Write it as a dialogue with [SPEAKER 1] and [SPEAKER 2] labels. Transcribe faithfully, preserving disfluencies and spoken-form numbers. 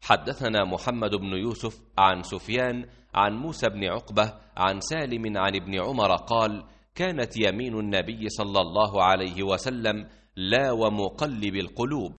[SPEAKER 1] حدثنا محمد بن يوسف عن سفيان عن موسى بن عقبة عن سالم عن ابن عمر قال: كانت يمين النبي صلى الله عليه وسلم: لا ومقلب القلوب.